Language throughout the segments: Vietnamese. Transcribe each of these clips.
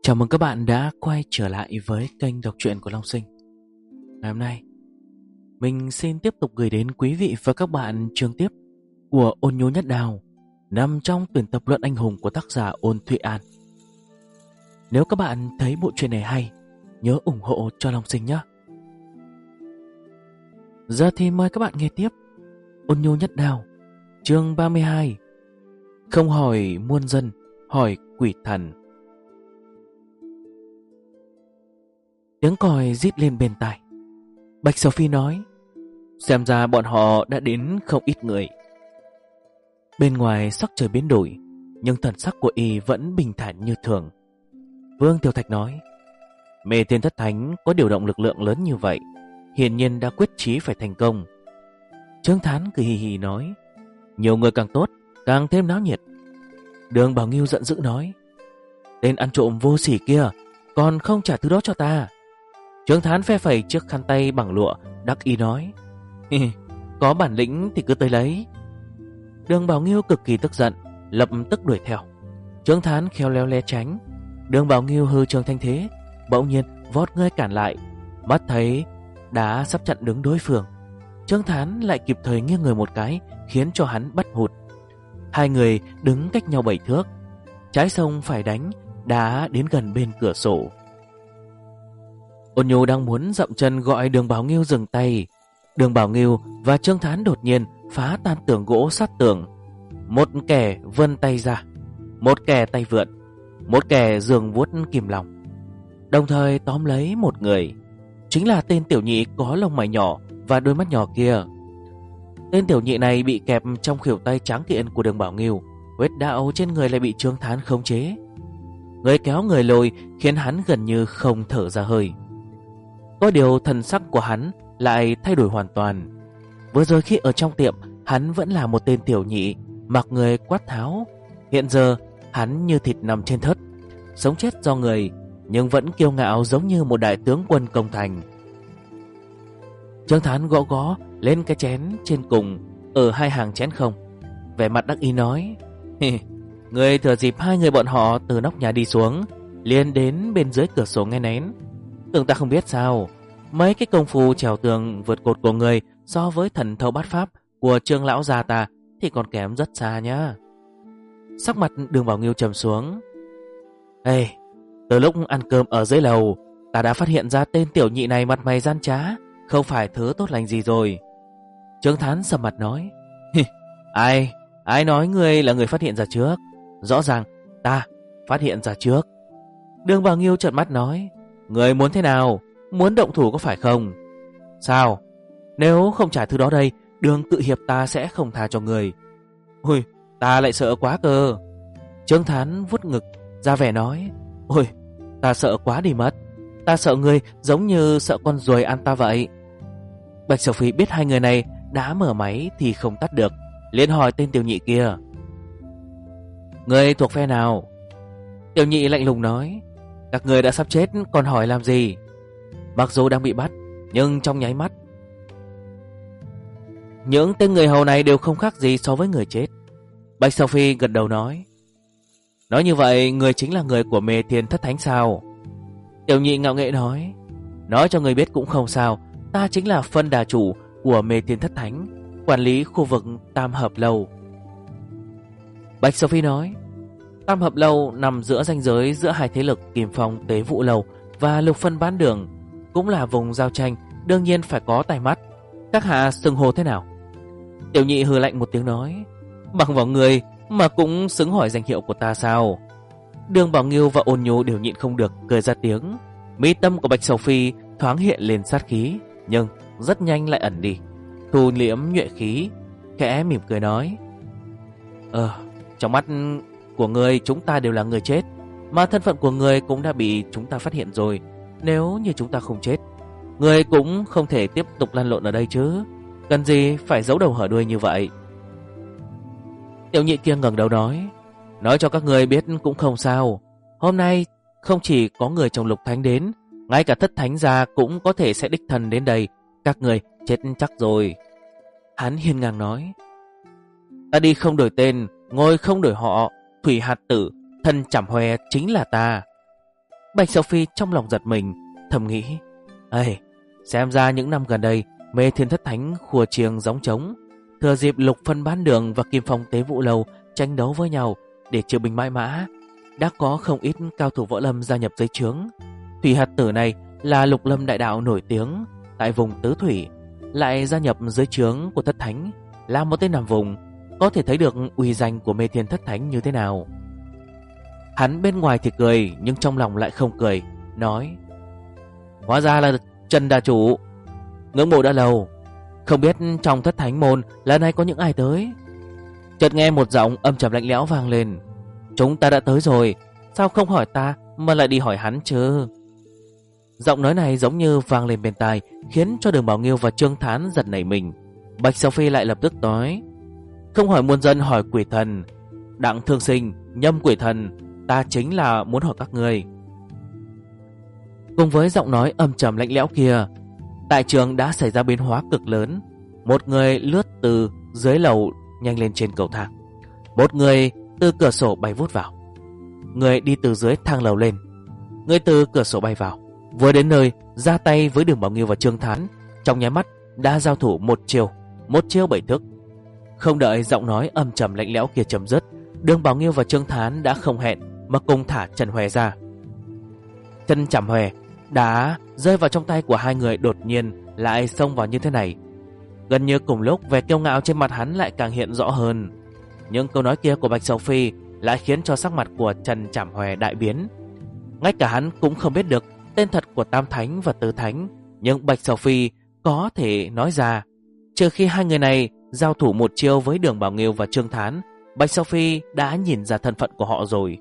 Chào mừng các bạn đã quay trở lại với kênh đọc truyện của Long Sinh. Ngày hôm nay, mình xin tiếp tục gửi đến quý vị và các bạn chương tiếp của Ôn Nhố Nhất Đào, nằm trong tuyển tập luận anh hùng của tác giả Ôn Thụy An. Nếu các bạn thấy bộ truyện này hay, nhớ ủng hộ cho Long Sinh nhé. Giờ thì mời các bạn nghe tiếp Ôn Nhố Nhất Đào, chương 32. Không hỏi muôn dân, hỏi quỷ thần. Tiếng còi rít lên bên tai. Bạch Sophie nói, xem ra bọn họ đã đến không ít người. Bên ngoài sắc trời biến đổi, nhưng thần sắc của y vẫn bình thản như thường. Vương Tiểu Thạch nói, Mê Thiên Thất Thánh có điều động lực lượng lớn như vậy, hiển nhiên đã quyết chí phải thành công. Trương Thán cười hì hì nói, nhiều người càng tốt, càng thêm náo nhiệt. Đường Bảo Nghiêu giận dữ nói, tên ăn trộm vô sỉ kia, còn không trả thứ đó cho ta. Trương Thán phe phẩy chiếc khăn tay bằng lụa, đắc ý nói, có bản lĩnh thì cứ tới lấy. Đường Bảo Nghiêu cực kỳ tức giận, lập tức đuổi theo. Trương Thán khéo léo né tránh. Đường Bảo Nghiêu hư trường thanh thế, bỗng nhiên vót người cản lại. Mắt thấy đã sắp chặn đứng đối phương, Trương Thán lại kịp thời nghiêng người một cái, khiến cho hắn bắt hụt. Hai người đứng cách nhau 7 thước, trái sông phải đánh, đã đến gần bên cửa sổ. Ôn Nhu đang muốn dậm chân gọi Đường Bảo Nghiêu dừng tay. Đường Bảo Nghiêu và Trương Thán đột nhiên phá tan tường gỗ sát tường. Một kẻ vươn tay ra, một kẻ tay vượn, một kẻ giường vuốt kìm lòng, đồng thời tóm lấy một người. Chính là tên tiểu nhị có lông mày nhỏ và đôi mắt nhỏ kia. Tên tiểu nhị này bị kẹp trong khuỷu tay tráng kiện của Đường Bảo Nghiêu, huyết đạo trên người lại bị Trương Thán khống chế. Người kéo người lôi khiến hắn gần như không thở ra hơi. Có điều thần sắc của hắn lại thay đổi hoàn toàn. Vừa rồi khi ở trong tiệm, hắn vẫn là một tên tiểu nhị, mặc người quát tháo. Hiện giờ hắn như thịt nằm trên thớt, sống chết do người, nhưng vẫn kiêu ngạo giống như một đại tướng quân công thành. Trương Thán gõ gõ lên cái chén trên cùng, ở hai hàng chén không, vẻ mặt đắc ý nói, người thừa dịp hai người bọn họ từ nóc nhà đi xuống, liền đến bên dưới cửa sổ nghe nén. Tưởng ta không biết sao, mấy cái công phu trèo tường vượt cột của người so với thần thâu bát pháp của Trương lão già ta thì còn kém rất xa nhá. Sắc mặt Đường Bảo Nghiêu trầm xuống. Ê, từ lúc ăn cơm ở dưới lầu, ta đã phát hiện ra tên tiểu nhị này mặt mày gian trá, không phải thứ tốt lành gì rồi. Trương Thán sầm mặt nói, ai nói ngươi là người phát hiện ra trước? Rõ ràng ta phát hiện ra trước. Đường Bảo Nghiêu trợn mắt nói, người muốn thế nào? Muốn động thủ có phải không? Sao? Nếu không trả thứ đó đây, Đường tự hiệp ta sẽ không tha cho người. Ôi, ta lại sợ quá cơ. Trương Thán vuốt ngực, ra vẻ nói, ôi, ta sợ quá đi mất. Ta sợ người giống như sợ con ruồi ăn ta vậy. Bạch Sophie biết hai người này đã mở máy thì không tắt được, liền hỏi tên tiểu nhị kia, người thuộc phe nào? Tiểu nhị lạnh lùng nói, các người đã sắp chết còn hỏi làm gì? Mặc dù đang bị bắt, nhưng trong nháy mắt, những tên người hầu này đều không khác gì so với người chết. Bạch Sophie gật đầu nói như vậy người chính là người của Mê Thiên Thất Thánh sao? Tiểu nhị ngạo nghễ nói cho người biết cũng không sao, ta chính là phân đà chủ của Mê Thiên Thất Thánh, quản lý khu vực Tam Hợp Lâu. Bạch Sophie nói, Tam Hợp Lâu nằm giữa ranh giới giữa hai thế lực Kim Phong Tế Vụ Lâu và Lục Phân Bán Đường, cũng là vùng giao tranh, đương nhiên phải có tai mắt. Các hạ xưng hô thế nào? Tiểu nhị hừ lạnh một tiếng nói, bằng vào người mà cũng xứng hỏi danh hiệu của ta sao? Đường Bảo Nghiêu và Ôn Nhu đều nhịn không được cười ra tiếng. Mi tâm của Bạch Sophie thoáng hiện lên sát khí, nhưng rất nhanh lại ẩn đi, thu liễm nhuệ khí, khẽ mỉm cười nói, trong mắt của người chúng ta đều là người chết, mà thân phận của người cũng đã bị chúng ta phát hiện rồi. Nếu như chúng ta không chết, người cũng không thể tiếp tục lăn lộn ở đây chứ, cần gì phải giấu đầu hở đuôi như vậy. Tiểu nhị kia ngẩng đầu nói cho các người biết cũng không sao. Hôm nay không chỉ có người trong Lục Thánh đến, ngay cả Thất Thánh gia cũng có thể sẽ đích thân đến đây. Các người chết chắc rồi. Hắn hiên ngang nói, ta đi không đổi tên, ngồi không đổi họ, Thủy Hạt Tử, thân Chảm Hoe chính là ta. Bạch Sophie trong lòng giật mình, thầm nghĩ: ây, xem ra những năm gần đây Mê Thiên Thất Thánh khua chiêng gióng trống, thừa dịp Lục Phân Bán Đường và Kim Phong Tế Vũ Lâu tranh đấu với nhau để chiêu binh mãi mã, đã có không ít cao thủ võ lâm gia nhập dưới trướng. Thủy Hạt Tử này là lục lâm đại đạo nổi tiếng tại vùng tứ thủy, lại gia nhập dưới trướng của Thất Thánh, là một tên nằm vùng, có thể thấy được uy danh của Mê Thiên Thất Thánh như thế nào. Hắn bên ngoài thì cười, nhưng trong lòng lại không cười, nói: hóa ra là Trần Đà Chủ, ngưỡng mộ đã lâu, không biết trong Thất Thánh môn lần này có những ai tới. Chợt nghe một giọng âm trầm lạnh lẽo vang lên: chúng ta đã tới rồi, sao không hỏi ta mà lại đi hỏi hắn chứ? Giọng nói này giống như vang lên bên tai, khiến cho Đường Bảo Nghiêu và Trương Thán giật nảy mình. Bạch Sophie lại lập tức nói: không hỏi muôn dân hỏi quỷ thần, Đặng Thương Sinh, Nhâm quỷ thần, ta chính là muốn hỏi các ngươi. Cùng với giọng nói âm trầm lạnh lẽo kia, tại trường đã xảy ra biến hóa cực lớn. Một người lướt từ dưới lầu nhanh lên trên cầu thang, một người từ cửa sổ bay vút vào, người đi từ dưới thang lầu lên, người từ cửa sổ bay vào. Vừa đến nơi, ra tay với Đường Bảo Nghiêu và Trương Thán, trong nháy mắt đã giao thủ một chiêu 7 thức. Không đợi giọng nói âm trầm lạnh lẽo kia chấm dứt, Đường Bảo Nghiêu và Trương Thán đã không hẹn mà cùng thả Trần Hòe ra. Chân Chảm Hòe đã rơi vào trong tay của hai người, đột nhiên lại xông vào như thế này. Gần như cùng lúc, vẻ kiêu ngạo trên mặt hắn lại càng hiện rõ hơn. Những câu nói kia của Bạch Sophie lại khiến cho sắc mặt của Trần Chảm Hòe đại biến. Ngay cả hắn cũng không biết được tên thật của Tam Thánh và Tứ Thánh, nhưng Bạch Sophie có thể nói ra. Trừ khi hai người này giao thủ một chiêu với Đường Bảo Nghiêu và Trương Thán, Bạch Sophie đã nhìn ra thân phận của họ rồi.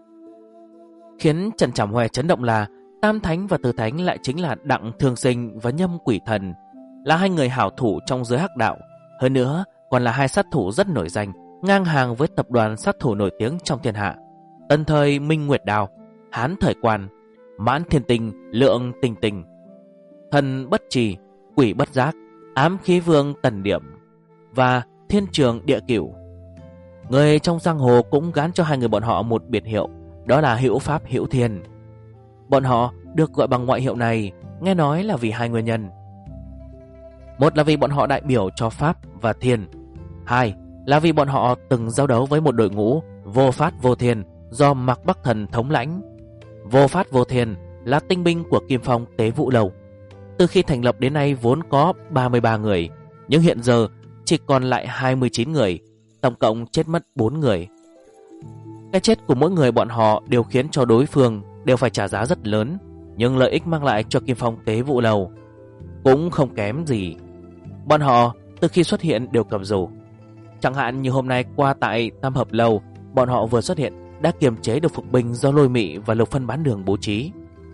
Khiến Trần Chảm Hòe chấn động là Tam Thánh và Tứ Thánh lại chính là Đặng Thương Sinh và Nhâm Quỷ Thần, là hai người hảo thủ trong giới hắc đạo. Hơn nữa còn là hai sát thủ rất nổi danh, ngang hàng với tập đoàn sát thủ nổi tiếng trong thiên hạ: Tân Thời Minh Nguyệt Đao, Hán Thời Quan, Mãn Thiên Tinh, Lượng Tình Tình, Thần Bất Trì, Quỷ Bất Giác, Ám Khí Vương Tần Điểm và Thiên Trường Địa Cửu. Người trong giang hồ cũng gán cho hai người bọn họ một biệt hiệu, đó là Hữu Pháp Hữu Thiên. Bọn họ được gọi bằng ngoại hiệu này, nghe nói là vì hai nguyên nhân. Một là vì bọn họ đại biểu cho Pháp và Thiên, hai là vì bọn họ từng giao đấu với một đội ngũ Vô Phát Vô Thiên do Mạc Bắc Thần thống lãnh. Vô Phát Vô Thiên là tinh binh của Kim Phong Tế Vũ Lâu. Từ khi thành lập đến nay vốn có 33 người, nhưng hiện giờ chỉ còn lại 29 người, tổng cộng chết mất 4 người. Cái chết của mỗi người bọn họ đều khiến cho đối phương đều phải trả giá rất lớn, nhưng lợi ích mang lại cho Kim Phong Tế Vũ Lâu cũng không kém gì. Bọn họ từ khi xuất hiện đều cầm dù. Chẳng hạn như hôm nay qua tại Tam Hợp Lâu, bọn họ vừa xuất hiện đã kiềm chế được phục binh do Lôi Mị và Lục Phân Bán Đường bố trí.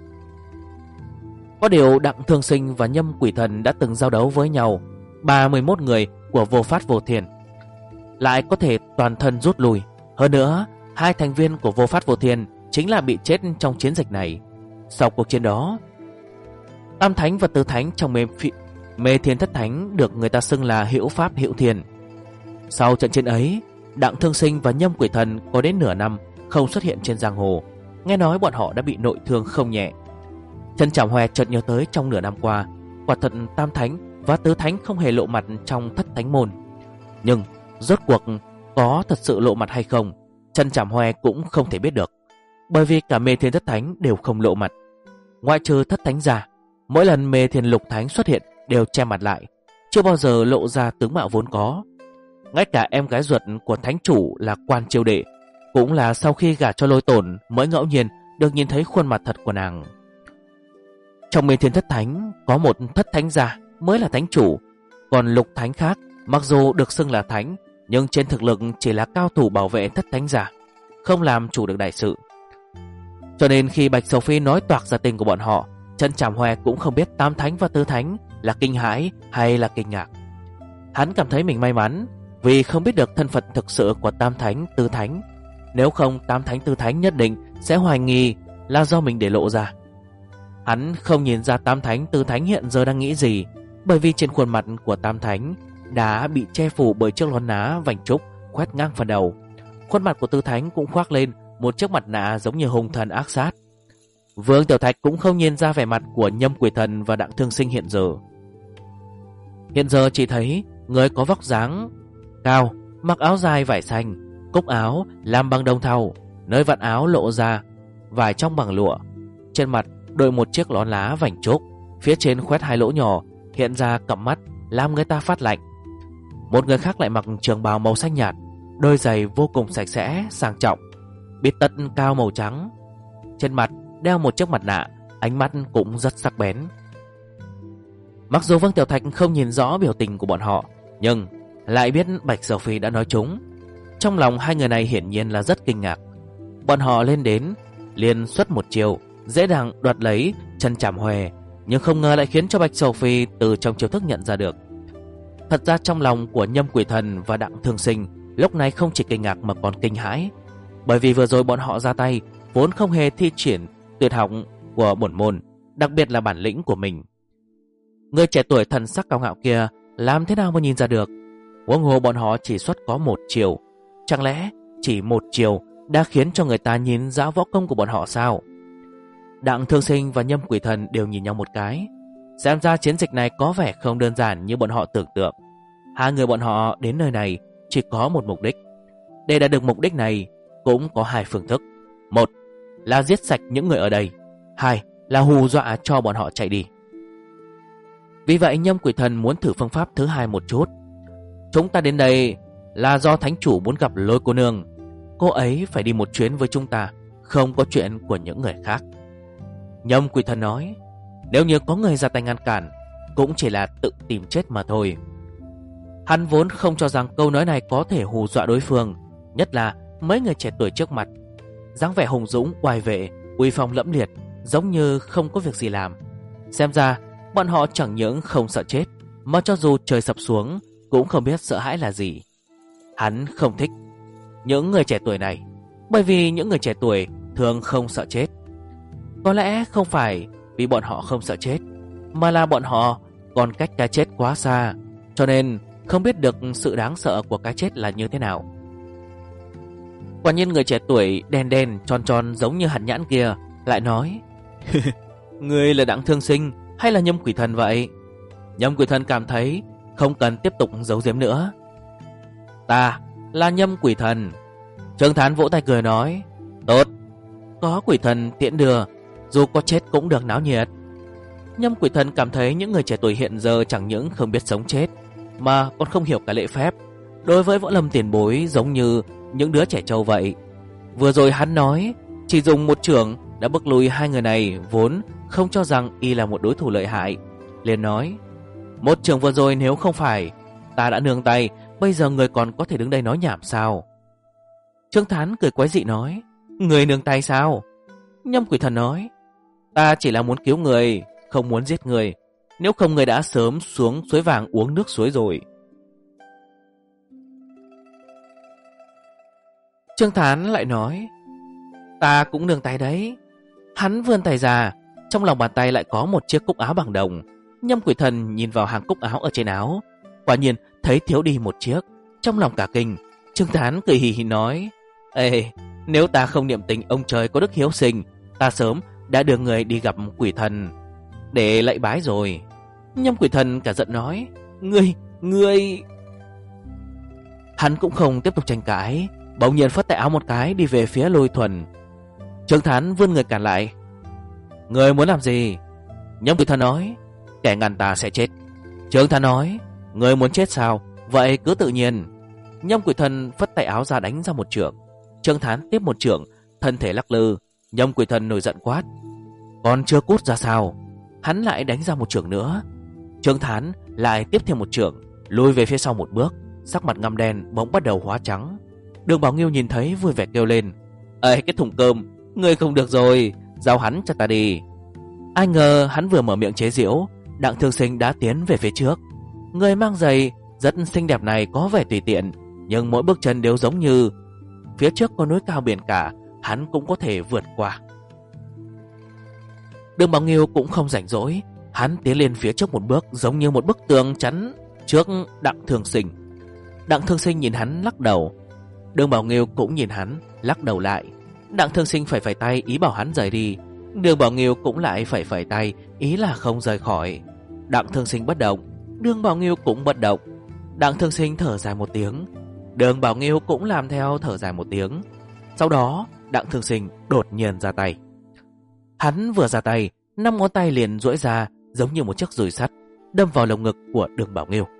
Có điều Đặng Thương Sinh và Nhâm Quỷ Thần đã từng giao đấu với nhau. 31 người của Vô Phát Vô Thiên lại có thể toàn thân rút lui. Hơn nữa, hai thành viên của Vô Phát Vô Thiên chính là bị chết trong chiến dịch này. Sau cuộc chiến đó, Tam Thánh và Tứ Thánh trong Mê Thiên Thất Thánh được người ta xưng là Hữu Pháp Hữu Thiên. Sau trận chiến ấy, Đặng Thương Sinh và Nhâm Quỷ Thần có đến nửa năm không xuất hiện trên giang hồ. Nghe nói bọn họ đã bị nội thương không nhẹ. Trần Chảm Hòe chợt nhớ tới trong nửa năm qua, quả thật Tam Thánh và Tứ Thánh không hề lộ mặt trong Thất Thánh môn. Nhưng rốt cuộc có thật sự lộ mặt hay không, Trần Chảm Hòe cũng không thể biết được, bởi vì cả Mê Thiên Thất Thánh đều không lộ mặt. Ngoại trừ Thất Thánh ra, mỗi lần Mê Thiên Lục Thánh xuất hiện đều che mặt lại, chưa bao giờ lộ ra tướng mạo vốn có. Ngay cả em gái ruột của thánh chủ là Quan Chiêu Đệ, cũng là sau khi gả cho Lôi Tổn mới ngẫu nhiên được nhìn thấy khuôn mặt thật của nàng. Trong Mê Thiên Thất Thánh có một Thất Thánh gia mới là thánh chủ, còn Lục Thánh khác mặc dù được xưng là thánh, nhưng trên thực lực chỉ là cao thủ bảo vệ Thất Thánh gia, không làm chủ được đại sự. Cho nên khi Bạch Sophie nói toạc ra tên của bọn họ, Trần Chảm Hòe cũng không biết Tam Thánh và Tứ Thánh là kinh hãi hay là kinh ngạc. Hắn cảm thấy mình may mắn vì không biết được thân phận thực sự của Tam Thánh Tứ Thánh. Nếu không, Tam Thánh Tứ Thánh nhất định sẽ hoài nghi là do mình để lộ ra. Hắn không nhìn ra Tam Thánh Tứ Thánh hiện giờ đang nghĩ gì, bởi vì trên khuôn mặt của Tam Thánh đã bị che phủ bởi chiếc nón lá vành trúc khoét ngang phần đầu. Khuôn mặt của Tứ Thánh cũng khoác lên một chiếc mặt nạ giống như hung thần ác sát. Vương Tiểu Thạch cũng không nhìn ra vẻ mặt của Nhâm Quỷ Thần và Đặng Thương Sinh hiện giờ. Hiện giờ chỉ thấy người có vóc dáng cao, mặc áo dài vải xanh, cúc áo làm bằng đồng thau, nơi vặn áo lộ ra vải trong bằng lụa. Trên mặt đội một chiếc nón lá vành trúc, phía trên khoét hai lỗ nhỏ, hiện ra cặp mắt làm người ta phát lạnh. Một người khác lại mặc trường bào màu xanh nhạt, đôi giày vô cùng sạch sẽ, sang trọng, bít tất cao màu trắng. Trên mặt đeo một chiếc mặt nạ, ánh mắt cũng rất sắc bén. Mặc dù Vương Tiểu Thạch không nhìn rõ biểu tình của bọn họ, nhưng lại biết Bạch Sở Phi đã nói trúng. Trong lòng hai người này hiển nhiên là rất kinh ngạc. Bọn họ lên đến liền xuất một chiều, dễ dàng đoạt lấy chân chảm hòe, nhưng không ngờ lại khiến cho Bạch Sở Phi từ trong chiêu thức nhận ra được. Thật ra trong lòng của Nhâm Quỷ Thần và Đặng Thương Sinh lúc này không chỉ kinh ngạc mà còn kinh hãi, bởi vì vừa rồi bọn họ ra tay vốn không hề thi triển tuyệt học của bổn môn, đặc biệt là bản lĩnh của mình. Người trẻ tuổi thần sắc cao ngạo kia làm thế nào mà nhìn ra được? Huống hồ bọn họ chỉ xuất có một chiều, chẳng lẽ chỉ một chiều đã khiến cho người ta nhìn rõ võ công của bọn họ sao? Đặng Thương Sinh và Nhâm Quỷ Thần đều nhìn nhau một cái. Xem ra chiến dịch này có vẻ không đơn giản như bọn họ tưởng tượng. Hai người bọn họ đến nơi này chỉ có một mục đích. Để đạt được mục đích này cũng có hai phương thức. Một là giết sạch những người ở đây, hai là hù dọa cho bọn họ chạy đi. Vì vậy Nhâm Quỷ Thần muốn thử phương pháp thứ hai một chút. Chúng ta đến đây là do thánh chủ muốn gặp Lôi cô nương. Cô ấy phải đi một chuyến với chúng ta, không có chuyện của những người khác. Nhâm Quỷ Thần nói, nếu như có người ra tay ngăn cản, cũng chỉ là tự tìm chết mà thôi. Hắn vốn không cho rằng câu nói này có thể hù dọa đối phương, nhất là mấy người trẻ tuổi trước mặt. Dáng vẻ hùng dũng, oai vệ, uy phong lẫm liệt, giống như không có việc gì làm. Xem ra bọn họ chẳng những không sợ chết, mà cho dù trời sập xuống cũng không biết sợ hãi là gì. Hắn không thích những người trẻ tuổi này, bởi vì những người trẻ tuổi thường không sợ chết. Có lẽ không phải vì bọn họ không sợ chết, mà là bọn họ còn cách cái chết quá xa, cho nên không biết được sự đáng sợ của cái chết là như thế nào. Quả nhiên người trẻ tuổi đen đen tròn tròn giống như hạt nhãn kia lại nói, ngươi là Đặng Thương Sinh hay là Nhâm Quỷ Thần vậy? Nhâm Quỷ Thần cảm thấy không cần tiếp tục giấu giếm nữa. Ta là Nhâm Quỷ Thần. Trương Thán vỗ tay cười nói, tốt, có quỷ thần tiễn đưa, dù có chết cũng được náo nhiệt. Nhâm Quỷ Thần cảm thấy những người trẻ tuổi hiện giờ chẳng những không biết sống chết, mà còn không hiểu cả lễ phép. Đối với võ lâm tiền bối giống như những đứa trẻ trâu vậy. Vừa rồi hắn nói chỉ dùng một chưởng đã bức lùi hai người này, vốn không cho rằng y là một đối thủ lợi hại. Liền nói, một chưởng vừa rồi nếu không phải ta đã nương tay, bây giờ người còn có thể đứng đây nói nhảm sao? Trương Thán cười quái dị nói, người nương tay sao? Nhâm Quỷ Thần nói, ta chỉ là muốn cứu người, không muốn giết người. Nếu không người đã sớm xuống suối vàng uống nước suối rồi. Trương Thán lại nói, ta cũng nương tay đấy. Hắn vươn tay ra, trong lòng bàn tay lại có một chiếc cúc áo bằng đồng. Nhâm Quỷ Thần nhìn vào hàng cúc áo ở trên áo, quả nhiên thấy thiếu đi một chiếc, trong lòng cả kinh. Trương Thán cười hì hì nói, ê, nếu ta không niệm tình ông trời có đức hiếu sinh, ta sớm đã đưa người đi gặp quỷ thần để lạy bái rồi. Nhâm Quỷ Thần cả giận nói, ngươi... Hắn cũng không tiếp tục tranh cãi, bỗng nhiên phất tay áo một cái đi về phía Lôi Thuần. Trương Thán vươn người cản lại, người muốn làm gì? Nhâm Quỷ Thần nói, kẻ ngăn ta sẽ chết. Trương Thán nói, người muốn chết sao? Vậy cứ tự nhiên. Nhâm Quỷ Thần phất tay áo ra đánh ra một chưởng. Trương Thán tiếp một chưởng, thân thể lắc lư. Nhâm Quỷ Thần nổi giận quát, còn chưa cút ra sao? Hắn lại đánh ra một chưởng nữa. Trương Thán lại tiếp thêm một chưởng, lùi về phía sau một bước, sắc mặt ngăm đen bỗng bắt đầu hóa trắng. Đường Bảo Nghiêu nhìn thấy vui vẻ kêu lên, ê cái thùng cơm, ngươi không được rồi, giao hắn cho ta đi. Ai ngờ hắn vừa mở miệng chế giễu, Đặng Thương Sinh đã tiến về phía trước. Người mang giày rất xinh đẹp này có vẻ tùy tiện, nhưng mỗi bước chân đều giống như phía trước có núi cao biển cả, hắn cũng có thể vượt qua. Đường Bảo Nghiêu cũng không rảnh rỗi, hắn tiến lên phía trước một bước, giống như một bức tường chắn trước Đặng Thương Sinh. Đặng Thương Sinh nhìn hắn lắc đầu, Đường Bảo Nghiêu cũng nhìn hắn lắc đầu lại. Đặng Thương Sinh phải tay ý bảo hắn rời đi, Đường Bảo Nghiêu cũng lại phẩy tay, ý là không rời khỏi. Đặng Thương Sinh bất động, Đường Bảo Nghiêu cũng bất động. Đặng Thương Sinh thở dài một tiếng, Đường Bảo Nghiêu cũng làm theo thở dài một tiếng. Sau đó Đặng Thương Sinh đột nhiên ra tay. Hắn vừa ra tay, 5 ngón tay liền duỗi ra giống như một chiếc dùi sắt, đâm vào lồng ngực của Đường Bảo Nghiêu.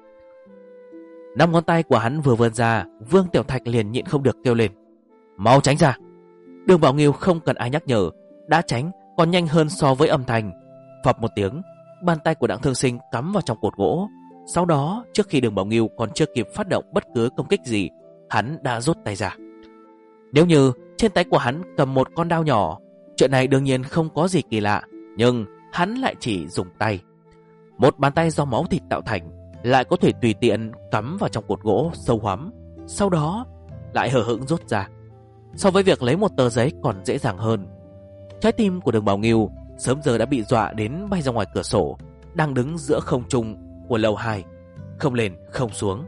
5 ngón tay của hắn vừa vươn ra, Vương Tiểu Thạch liền nhịn không được kêu lên: "Mau tránh ra!" Đường Bảo Nghiêu không cần ai nhắc nhở, đã tránh còn nhanh hơn so với âm thanh. Phập một tiếng, bàn tay của Đặng Thương Sinh cắm vào trong cột gỗ. Sau đó, trước khi Đường Bảo Nghiêu còn chưa kịp phát động bất cứ công kích gì, hắn đã rút tay ra. Nếu như trên tay của hắn cầm một con dao nhỏ, chuyện này đương nhiên không có gì kỳ lạ, nhưng hắn lại chỉ dùng tay. Một bàn tay do máu thịt tạo thành lại có thể tùy tiện cắm vào trong cột gỗ sâu hoắm, sau đó lại hờ hững rút ra. So với việc lấy một tờ giấy còn dễ dàng hơn. Trái tim của Đường Bảo Nghiêu sớm giờ đã bị dọa đến bay ra ngoài cửa sổ, đang đứng giữa không trung của lầu 2, không lên không xuống.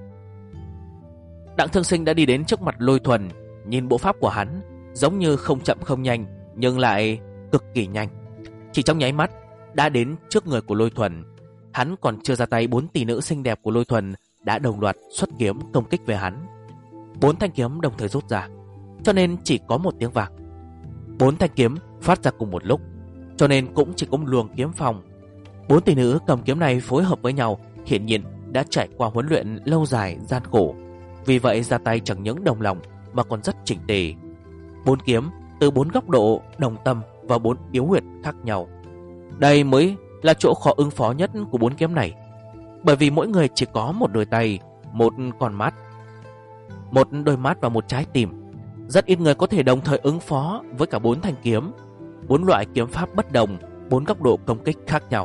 Đặng Thương Sinh đã đi đến trước mặt Lôi Thuần, nhìn bộ pháp của hắn giống như không chậm không nhanh, nhưng lại cực kỳ nhanh. Chỉ trong nháy mắt đã đến trước người của Lôi Thuần. Hắn còn chưa ra tay, 4 tỷ nữ xinh đẹp của Lôi Thuần đã đồng loạt xuất kiếm công kích về hắn. 4 thanh kiếm đồng thời rút ra, cho nên chỉ có một tiếng vang. 4 thanh kiếm phát ra cùng một lúc, cho nên cũng chỉ có một luồng kiếm phong. 4 tỷ nữ cầm kiếm này phối hợp với nhau, hiển nhiên đã trải qua huấn luyện lâu dài gian khổ, vì vậy ra tay chẳng những đồng lòng mà còn rất chỉnh tề. 4 kiếm từ 4 góc độ đồng tâm và 4 yếu huyệt khác nhau. Đây mới là chỗ khó ứng phó nhất của 4 kiếm này, bởi vì mỗi người chỉ có một đôi tay, một con mắt, một đôi mắt và một trái tim. Rất ít người có thể đồng thời ứng phó với cả 4 thanh kiếm, 4 loại kiếm pháp bất đồng, 4 góc độ công kích khác nhau.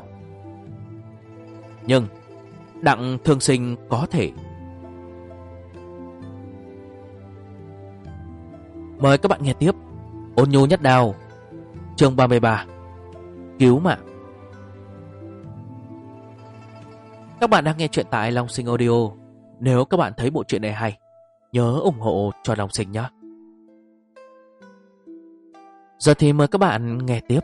Nhưng Đặng Thương Sinh có thể. Mời các bạn nghe tiếp Ôn Nhu Nhất Đao, chương 33, Cứu Mạng. Các bạn đang nghe chuyện tại Long Sinh Audio. Nếu các bạn thấy bộ truyện này hay, nhớ ủng hộ cho Long Sinh nhé. Giờ thì mời các bạn nghe tiếp.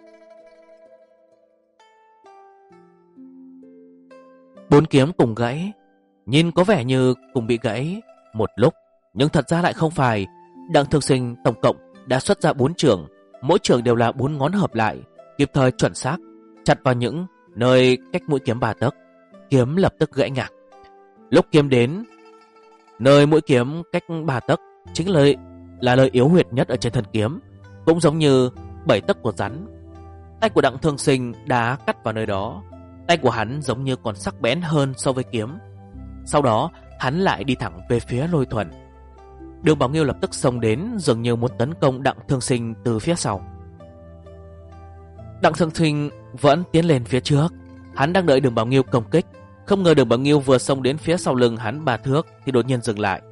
4 kiếm cùng gãy, nhìn có vẻ như cùng bị gãy một lúc, nhưng thật ra lại không phải. Đặng Thương Sinh tổng cộng đã xuất ra 4 chưởng, mỗi chưởng đều là 4 ngón hợp lại, kịp thời chuẩn xác chặt vào những nơi cách mũi kiếm 3 tấc. Kiếm lập tức gãy ngạc. Lúc kiếm đến nơi mũi kiếm cách 3 tấc, chính là nơi yếu huyệt nhất ở trên thân kiếm, cũng giống như 7 tấc của rắn. Tay của Đặng Thương Sinh đã cắt vào nơi đó. Tay của hắn giống như còn sắc bén hơn so với kiếm. Sau đó hắn lại đi thẳng về phía Lôi Thuần. Đường Bảo Nghiêu lập tức xông đến, dường như muốn tấn công Đặng Thương Sinh từ phía sau. Đặng Thương Sinh vẫn tiến lên phía trước. Hắn đang đợi Đường Bảo Nghiêu công kích. Không ngờ Đường Bảo Nghiêu vừa xông đến phía sau lưng hắn 3 thước thì đột nhiên dừng lại.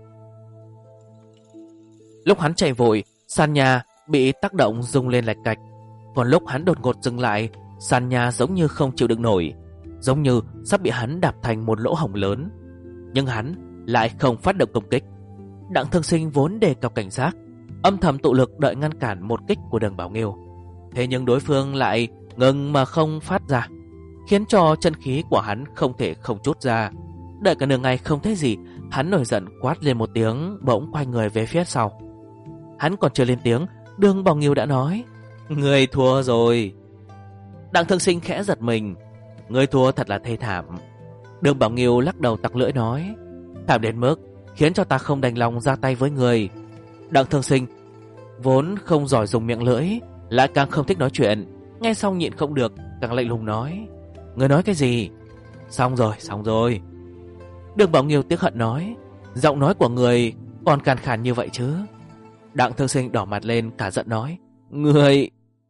Lúc hắn chạy vội, sàn nhà bị tác động rung lên lạch cạch. Còn lúc hắn đột ngột dừng lại, sàn nhà giống như không chịu đựng nổi, giống như sắp bị hắn đạp thành một lỗ hổng lớn. Nhưng hắn lại không phát động công kích. Đặng Thương Sinh vốn đề cao cảnh giác, âm thầm tụ lực đợi ngăn cản một kích của Đường Bảo Nghiêu. Thế nhưng đối phương lại ngừng mà không phát ra, khiến cho chân khí của hắn không thể không trút ra. Đợi cả nửa ngày không thấy gì, hắn nổi giận quát lên một tiếng, bỗng quay người về phía sau. Hắn còn chưa lên tiếng, Đường Bảo Nghiêu đã nói: "Người thua rồi." Đặng Thương Sinh khẽ giật mình. Người thua thật là thê thảm. Đường Bảo Nghiêu lắc đầu tặc lưỡi nói: "Thảm đến mức khiến cho ta không đành lòng ra tay với người." Đặng Thương Sinh vốn không giỏi dùng miệng lưỡi, lại càng không thích nói chuyện, nghe xong nhịn không được, càng lạnh lùng nói: "Người nói cái gì?" Xong rồi. Đường Bảo Nghiêu tiếc hận nói: "Giọng nói của người còn càn khàn như vậy chứ?" Đặng Thương Sinh đỏ mặt lên, cả giận nói: "Người..."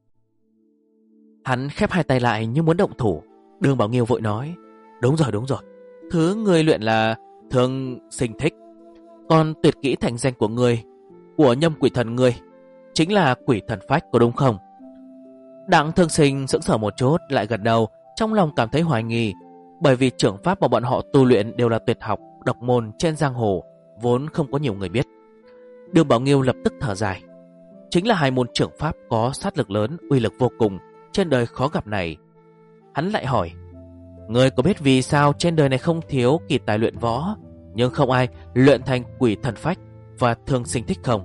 Hắn khép hai tay lại như muốn động thủ. Đường Bảo Nghiêu vội nói: Đúng rồi. Thứ người luyện là Thương Sinh thích. Còn tuyệt kỹ thành danh của người, của Nhâm Quỷ Thần người, chính là Quỷ Thần Phách, có đúng không?" Đặng Thương Sinh sững sờ một chút, lại gật đầu, trong lòng cảm thấy hoài nghi, bởi vì trưởng pháp mà bọn họ tu luyện đều là tuyệt học độc môn trên giang hồ, vốn không có nhiều người biết. Đường Bảo Nghiêu lập tức thở dài. Chính là hai môn trưởng pháp có sát lực lớn, uy lực vô cùng, trên đời khó gặp này. Hắn lại hỏi, người có biết vì sao trên đời này không thiếu kỳ tài luyện võ, nhưng không ai luyện thành quỷ thần phách và Thương Sinh thích không?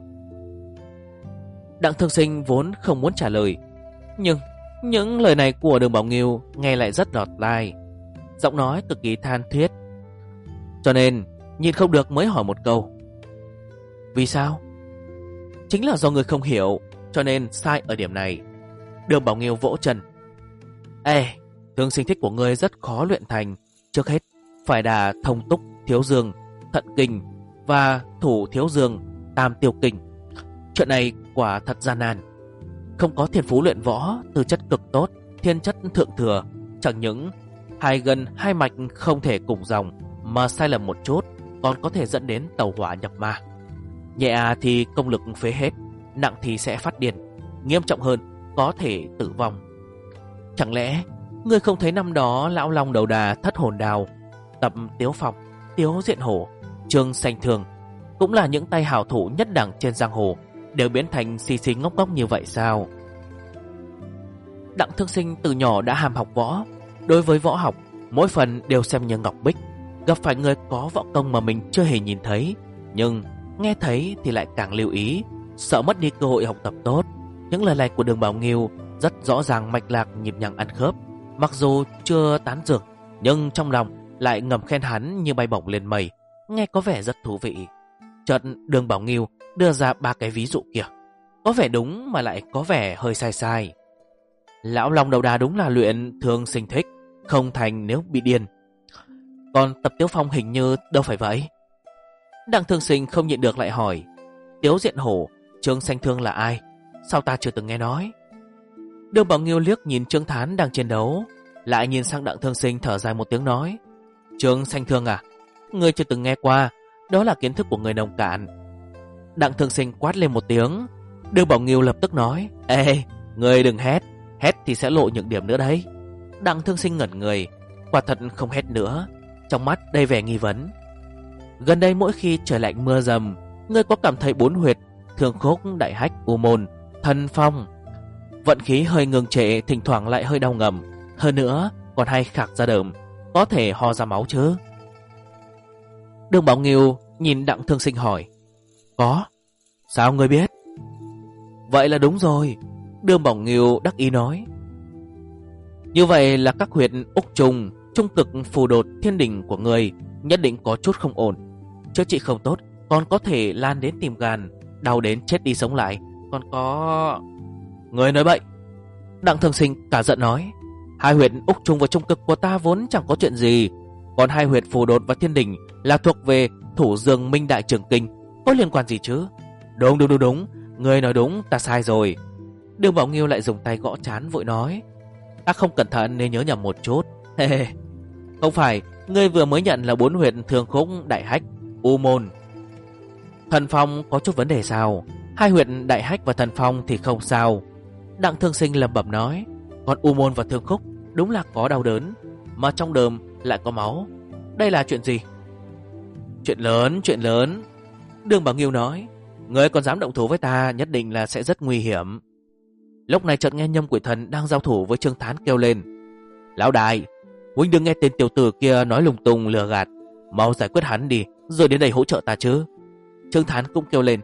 Đặng Thương Sinh vốn không muốn trả lời, nhưng những lời này của Đường Bảo Nghiêu nghe lại rất lọt tai, giọng nói cực kỳ than thiết, cho nên nhìn không được mới hỏi một câu. Vì sao? Chính là do người không hiểu, cho nên sai ở điểm này. Đường Bảo Nghiêu vỗ chân. Ê, Thương Sinh thích của ngươi rất khó luyện thành. Trước hết phải đả thông túc thiếu dương, thận kinh và thủ thiếu dương, tam tiêu kinh. Chuyện này quả thật gian nan. Không có thiên phú luyện võ, tư chất cực tốt, thiên chất thượng thừa, chẳng những hai gân hai mạch không thể cùng dòng, mà sai lầm một chút còn có thể dẫn đến tẩu hỏa nhập ma. Nhẹ thì công lực phế hết, nặng thì sẽ phát điên, nghiêm trọng hơn có thể tử vong. Chẳng lẽ ngươi không thấy năm đó lão long đầu đà Thất Hồn Đào, Tập Tiếu Phong, Tiếu Diện Hổ, Trương Sanh Thường cũng là những tay hảo thủ nhất đẳng trên giang hồ, đều biến thành xì xì ngốc ngốc như vậy sao? Đặng Thương Sinh từ nhỏ đã ham học võ, đối với võ học mỗi phần đều xem như ngọc bích. Gặp phải người có võ công mà mình chưa hề nhìn thấy, nhưng nghe thấy thì lại càng lưu ý, sợ mất đi cơ hội học tập tốt. Những lời này của Đường Bảo Nghiêu rất rõ ràng, mạch lạc nhịp nhàng ăn khớp. Mặc dù chưa tán dương, nhưng trong lòng lại ngầm khen hắn như bay bổng lên mây, nghe có vẻ rất thú vị. Chợt Đường Bảo Nghiêu đưa ra 3 cái ví dụ kia, có vẻ đúng mà lại có vẻ hơi sai sai. Lão long đầu đà đúng là luyện Thương Sinh thích, không thành nếu bị điên. Còn Tập Tiếu Phong hình như đâu phải vậy. Đặng Thương Sinh không nhịn được lại hỏi, Tiếu Diện Hổ, Trương Sanh Thương là ai? Sao ta chưa từng nghe nói? Đường Bảo Nghiêu liếc nhìn Trương Thán đang chiến đấu, lại nhìn sang Đặng Thương Sinh thở dài một tiếng nói, Trương Sanh Thương à? Ngươi chưa từng nghe qua, đó là kiến thức của người nông cạn. Đặng Thương Sinh quát lên một tiếng. Đường Bảo Nghiêu lập tức nói, ê, ngươi đừng hét, hét thì sẽ lộ những điểm nữa đấy. Đặng Thương Sinh ngẩn người, quả thật không hét nữa, trong mắt đầy vẻ nghi vấn. Gần đây mỗi khi trời lạnh mưa dầm, ngươi có cảm thấy 4 huyệt Thương Khúc, Đại Hách, U Môn, Thần Phong vận khí hơi ngừng trệ, thỉnh thoảng lại hơi đau ngầm, hơn nữa còn hay khạc ra đờm, có thể ho ra máu chứ? Đường Bảo Nghiêu nhìn Đặng Thương Sinh hỏi, có. Sao ngươi biết? Vậy là đúng rồi, Đường Bảo Nghiêu đắc ý nói. Như vậy là các huyệt úc trùng, trung cực, phù đột, thiên đỉnh của ngươi nhất định có chút không ổn. Chữa trị không tốt còn có thể lan đến tim gan, đau đến chết đi sống lại. Còn có... Ngươi nói bậy. Đặng Thương Sinh cả giận nói, 2 huyệt úc trùng và trung cực của ta vốn chẳng có chuyện gì, còn 2 huyệt phù đột và thiên đỉnh là thuộc về Thủ Dương Minh Đại Trường Kinh, có liên quan gì chứ? Đúng, ngươi nói đúng, ta sai rồi. Đường Bảo Nghiêu lại dùng tay gõ trán vội nói, ta không cẩn thận nên nhớ nhầm một chút. Không phải, ngươi vừa mới nhận là 4 huyệt Thương Khúc, Đại Hách, U Môn, Thần Phong có chút vấn đề sao? 2 huyệt Đại Hách và Thần Phong thì không sao. Đặng Thương Sinh lẩm bẩm nói, còn U Môn và Thương Khúc đúng là có đau đớn, mà trong đờm lại có máu. Đây là chuyện gì? Chuyện lớn. Đường Bảo Nghiêu nói, ngươi còn dám động thủ với ta nhất định là sẽ rất nguy hiểm. Lúc này chợt nghe Nhâm Quỷ Thần đang giao thủ với Trương Thán kêu lên, lão đại, huynh đừng nghe tên tiểu tử kia nói lung tung lừa gạt, mau giải quyết hắn đi rồi đến đây hỗ trợ ta chứ. Trương Thán cũng kêu lên.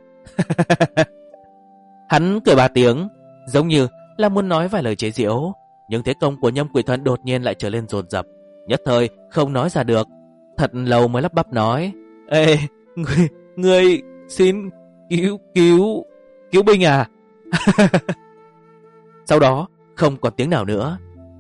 Hắn cười 3 tiếng, giống như là muốn nói vài lời chế giễu, nhưng thế công của Nhâm Quỷ Thần đột nhiên lại trở lên dồn dập, nhất thời không nói ra được, thật lâu mới lắp bắp nói, ê, ngươi xin cứu binh à? Sau đó không còn tiếng nào nữa.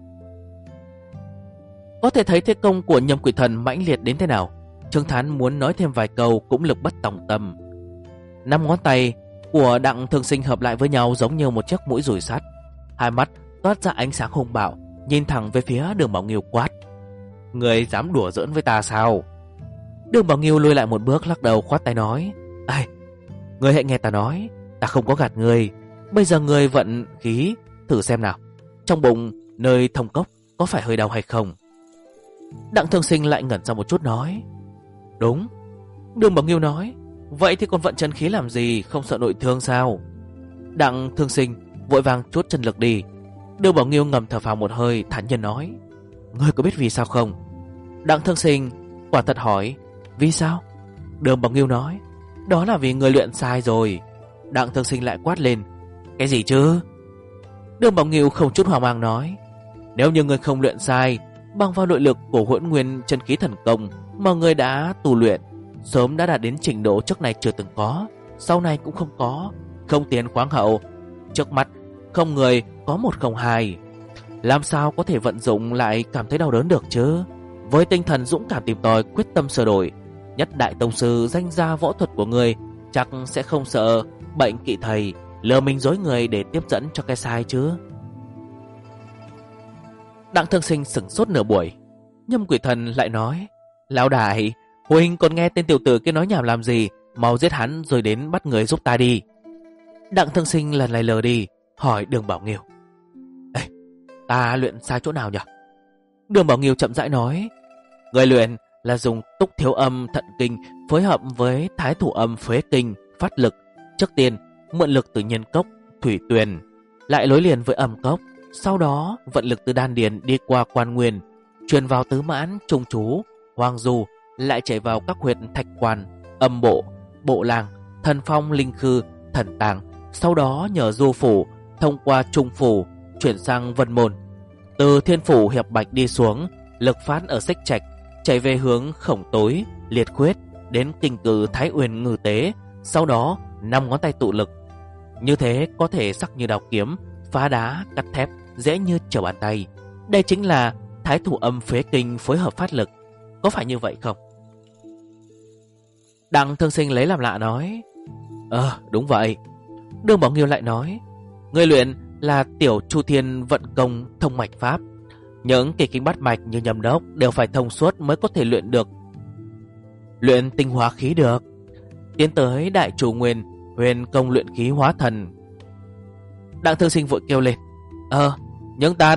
Có thể thấy thế công của Nhâm Quỷ Thần mãnh liệt đến thế nào. Trương Thán muốn nói thêm vài câu cũng lực bất tòng tâm. 5 ngón tay của Đặng Thương Sinh hợp lại với nhau giống như một chiếc mũi dùi sắt, 2 mắt toát ra ánh sáng hung bạo, nhìn thẳng về phía Đường Bảo Nghiêu quát, ngươi dám đùa giỡn với ta sao? Đường Bảo Nghiêu lùi lại một bước, lắc đầu khoát tay nói, ai, ngươi hãy nghe ta nói, ta không có gạt ngươi. Bây giờ ngươi vận khí thử xem nào, trong bụng nơi thông cốc có phải hơi đau hay không? Đặng Thương Sinh lại ngẩn ra một chút nói, đúng. Đường Bảo Nghiêu nói, vậy thì còn vận chân khí làm gì, không sợ nội thương sao? Đặng Thương Sinh vội vàng trút chân lực đi. Đường Bảo Nghiêu ngầm thở phào một hơi, thản nhiên nói: Ngươi có biết vì sao không? Đặng Thương Sinh quả thật hỏi: Vì sao? Đường Bảo Nghiêu nói: Đó là vì ngươi luyện sai rồi. Đặng Thương Sinh lại quát lên: Cái gì chứ? Đường Bảo Nghiêu không chút hoang mang nói: Nếu như ngươi không luyện sai, bằng vào nội lực của Hỗn Nguyên chân khí thần công mà ngươi đã tu luyện, sớm đã đạt đến trình độ trước này chưa từng có, sau này cũng không có, không tiền khoáng hậu. Trước mắt không người có 102, làm sao có thể vận dụng lại cảm thấy đau đớn được chứ? Với tinh thần dũng cảm tìm tòi, quyết tâm sửa đổi, nhất đại tông sư danh gia võ thuật của người chắc sẽ không sợ bệnh kỵ thầy, lừa mình dối người để tiếp dẫn cho cái sai chứ. Đặng Thương Sinh sửng sốt nửa buổi. Nhâm Quỷ Thần lại nói: Lão đại, huynh còn nghe tên tiểu tử kia nói nhảm làm gì? Mau giết hắn rồi đến bắt người giúp ta đi. Đặng Thương Sinh lần này lờ đi, hỏi Đường Bảo Nghiêu: Ê, ta luyện sai chỗ nào nhỉ? Đường Bảo Nghiêu chậm rãi nói: Người luyện là dùng Túc Thiếu Âm Thận Kinh phối hợp với Thái Thủ Âm Phế Kinh phát lực. Trước tiên mượn lực từ nhân cốc, thủy tuyền, lại nối liền với âm cốc, sau đó vận lực từ đan điền đi qua quan nguyên, truyền vào tứ mãn, trung chú, hoang du, lại chảy vào các huyệt thạch quan, âm bộ, bộ làng, thần phong, linh khư, thần tàng, sau đó nhờ du phủ thông qua trung phủ chuyển sang vân môn, từ thiên phủ hiệp bạch đi xuống, lực phát ở xích trạch, chạy về hướng khổng tối, liệt khuyết đến kinh cử thái uyên ngư tế, sau đó 5 ngón tay tụ lực. Như thế có thể sắc như đao kiếm, phá đá, cắt thép, dễ như trở bàn tay. Đây chính là Thái Thủ Âm Phế Kinh phối hợp phát lực. Có phải như vậy không? Đặng Thương Sinh lấy làm lạ nói: Đúng vậy. Đường Bảo Nghiêu lại nói: Người luyện là Tiểu Chu Thiên vận công thông mạch pháp. Những kỳ kinh bát mạch như nhâm đốc đều phải thông suốt mới có thể luyện được. Luyện tinh hóa khí được. Tiến tới Đại Chủ Nguyên, huyền công luyện khí hóa thần. Đặng Thương Sinh vội kêu lên: Nhưng ta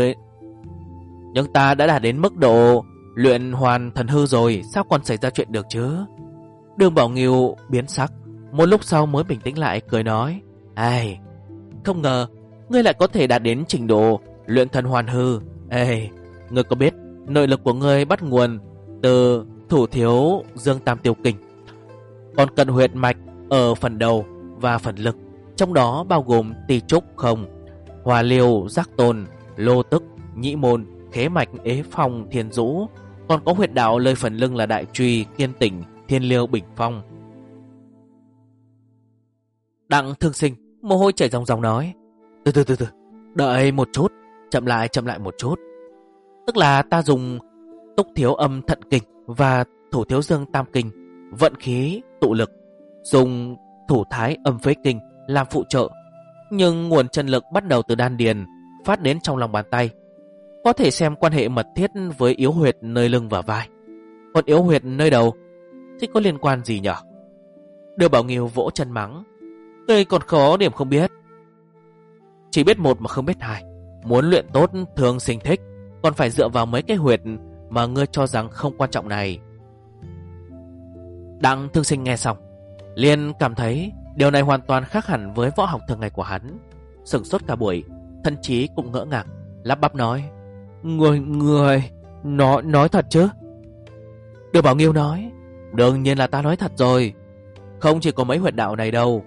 đã đạt đến mức độ luyện hoàn thần hư rồi, sao còn xảy ra chuyện được chứ? Đường Bảo Nghiêu biến sắc, một lúc sau mới bình tĩnh lại, cười nói: Ai, không ngờ ngươi lại có thể đạt đến trình độ luyện thần hoàn hư. Ê, ngươi có biết nội lực của ngươi bắt nguồn từ Thủ Thiếu Dương Tam Tiêu Kinh, còn cần huyệt mạch ở phần đầu và phần lực, trong đó bao gồm Tỳ Trúc Không, Hòa Liêu, Giác Tôn, Lô Tức, Nhĩ Môn, Khế Mạch, Ế Phong, Thiên Dũ, còn có huyệt đạo lơi phần lưng là Đại Truy, Kiên Tỉnh, Thiên Liêu, Bình Phong. Đặng Thương Sinh mồ hôi chảy ròng ròng nói: Từ, đợi một chút, chậm lại một chút. Tức là ta dùng Túc Thiếu Âm Thận Kinh và Thủ Thiếu Dương Tam Kinh vận khí tụ lực, dùng Thủ Thái Âm Phế Kinh làm phụ trợ, nhưng nguồn chân lực bắt đầu từ đan điền phát đến trong lòng bàn tay, có thể xem quan hệ mật thiết với yếu huyệt nơi lưng và vai. Còn yếu huyệt nơi đầu thì có liên quan gì nhở? Đưa Bảo Nghiêu vỗ chân mắng: Ngươi còn khó điểm không biết. Chỉ biết một mà không biết hai. Muốn luyện tốt Thương Sinh thích, còn phải dựa vào mấy cái huyệt mà ngươi cho rằng không quan trọng này. Đặng Thương Sinh nghe xong liền cảm thấy điều này hoàn toàn khác hẳn với võ học thường ngày của hắn. Sửng sốt cả buổi, thân trí cũng ngỡ ngàng, lắp bắp nói: Người nói thật chứ? Đưa Bảo Nghiêu nói: Đương nhiên là ta nói thật rồi. Không chỉ có mấy huyệt đạo này đâu.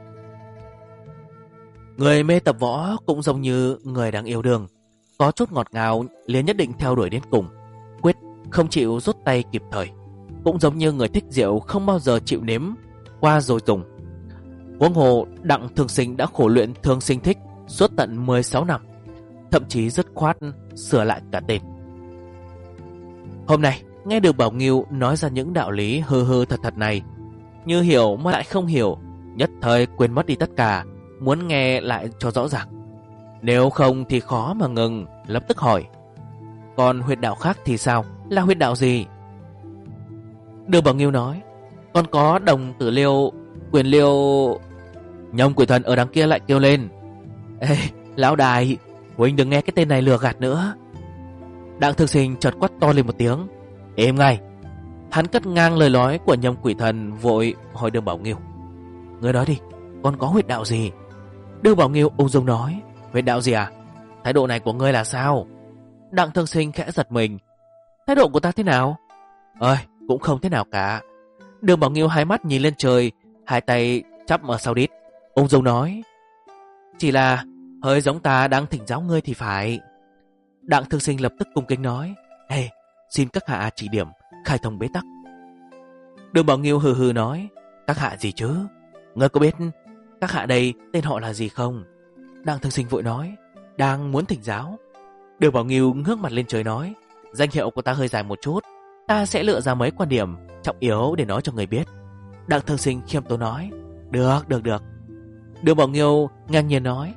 Người mê tập võ cũng giống như người đang yêu đương, có chút ngọt ngào liền nhất định theo đuổi đến cùng, quyết không chịu rút tay kịp thời. Cũng giống như người thích rượu không bao giờ chịu nếm qua rồi dùng. Huống hồ Đặng Thương Sinh đã khổ luyện Thương Sinh thích suốt tận 16 năm, thậm chí dứt khoát sửa lại cả tên. Hôm nay nghe được Bảo Nghiêu nói ra những đạo lý hư hư thật thật này, như hiểu mà lại không hiểu, nhất thời quên mất đi tất cả, muốn nghe lại cho rõ ràng. Nếu không thì khó mà ngừng, lập tức hỏi: Còn huyệt đạo khác thì sao? Là huyệt đạo gì? Đường Bảo Nghiêu nói: Còn có Đồng Tử Liêu, Quyền Liêu. Nhâm Quỷ Thần ở đằng kia lại kêu lên: Ê, lão đại, huynh đừng nghe cái tên này lừa gạt nữa. Đặng Thương Sinh chợt quát to lên một tiếng: Im ngay! Hắn cắt ngang lời nói của Nhâm Quỷ Thần, vội hỏi Đường Bảo Nghiêu: Ngươi nói đi, còn có huyệt đạo gì? Đường Bảo Nghiêu ung dung nói: Huyệt đạo gì à? Thái độ này của ngươi là sao? Đặng Thương Sinh khẽ giật mình. Thái độ của ta thế nào? Ơi, cũng không thế nào cả. Đường Bảo Nghiêu hai mắt nhìn lên trời, hai tay chắp ở sau đít, ung dung nói. Chỉ là hơi giống ta đang thỉnh giáo ngươi thì phải. Đặng Thương Sinh lập tức cung kính nói. Hey, xin các hạ chỉ điểm, khai thông bế tắc. Đường Bảo Nghiêu hừ hừ nói. Các hạ gì chứ? Ngươi có biết các hạ đây tên họ là gì không? Đặng Thương Sinh vội nói. Đang muốn thỉnh giáo. Đường Bảo Nghiêu ngước mặt lên trời nói. Danh hiệu của ta hơi dài một chút, ta sẽ lựa ra mấy quan điểm trọng yếu để nói cho người biết. Đặng Thương Sinh khiêm tốn nói. Được. Đường Bảo Nghiêu ngang nhiên nói.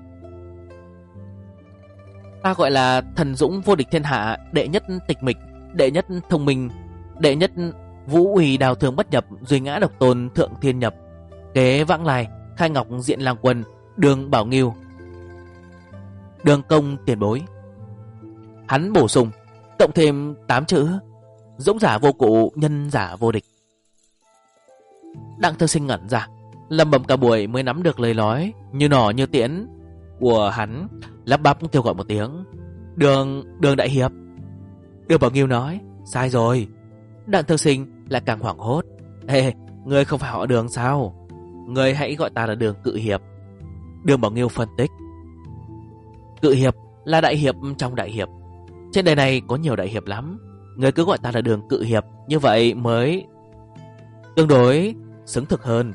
Ta gọi là thần dũng vô địch thiên hạ, đệ nhất tịch mịch, đệ nhất thông minh, đệ nhất vũ uy đào thường bất nhập, duy ngã độc tôn thượng thiên nhập, kế vãng lai, khai ngọc diện lang quân, Đường Bảo Nghiêu, Đường công tiền bối. Hắn bổ sung cộng thêm 8 chữ: dũng giả vô cụ, nhân giả vô địch. Đặng Thương Sinh ngẩn ra, lẩm bẩm cả buổi mới nắm được lời nói như nỏ như tiễn của hắn, lắp bắp kêu gọi một tiếng. Đường đại hiệp. Đường Bảo Nghiêu nói. Sai rồi. Đặng Thương Sinh lại càng hoảng hốt. Ê, ngươi không phải họ Đường sao? Ngươi hãy gọi ta là Đường cự hiệp. Đường Bảo Nghiêu phân tích. Cự hiệp là đại hiệp trong đại hiệp. Trên đời này có nhiều đại hiệp lắm, ngươi cứ gọi ta là Đường cự hiệp, như vậy mới tương đối xứng thực hơn.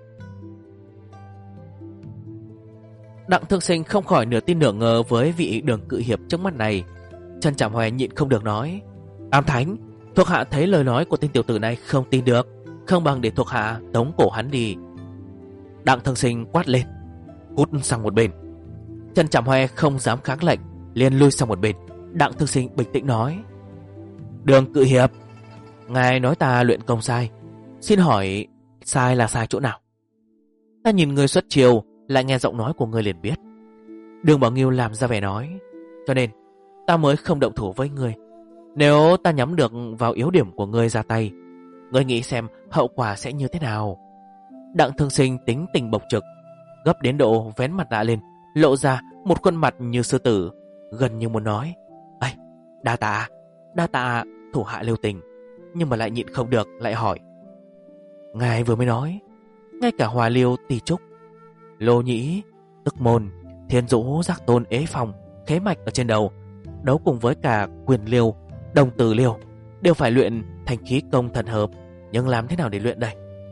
Đặng Thương Sinh không khỏi nửa tin nửa ngờ với vị Đường cự hiệp trước mắt này. Trần Trảm Hoè nhịn không được nói. Tam Thánh, thuộc hạ thấy lời nói của tên tiểu tử này không tin được, không bằng để thuộc hạ tống cổ hắn đi. Đặng Thương Sinh quát lên. Cút sang một bên. Trần Trảm Hoè không dám kháng lệnh, liền lui sang một bên. Đặng Thương Sinh bình tĩnh nói. Đường cự hiệp, ngài nói ta luyện công sai, xin hỏi sai là sai chỗ nào? Ta nhìn người xuất chiều, lại nghe giọng nói của người liền biết. Đường Bảo Nghiêu làm ra vẻ nói. Cho nên ta mới không động thủ với người. Nếu ta nhắm được vào yếu điểm của ngươi ra tay, ngươi nghĩ xem hậu quả sẽ như thế nào? Đặng Thương Sinh tính tình bộc trực, gấp đến độ vén mặt nạ lên, lộ ra một khuôn mặt như sư tử, gần như muốn nói. Ây, đa tạ thủ hạ lưu tình. Nhưng mà lại nhịn không được, lại hỏi. Ngài vừa mới nói ngay cả Hòa Liêu, Tỷ Trúc, Lô Nhĩ, Tức Môn, Thiên Dũ, Giác Tôn, Ế Phong, Khế Mạch ở trên đầu, đấu cùng với cả Quyền Liêu, Đồng Từ Liêu, đều phải luyện thành khí công thần hợp. Nhưng làm thế nào để luyện đây?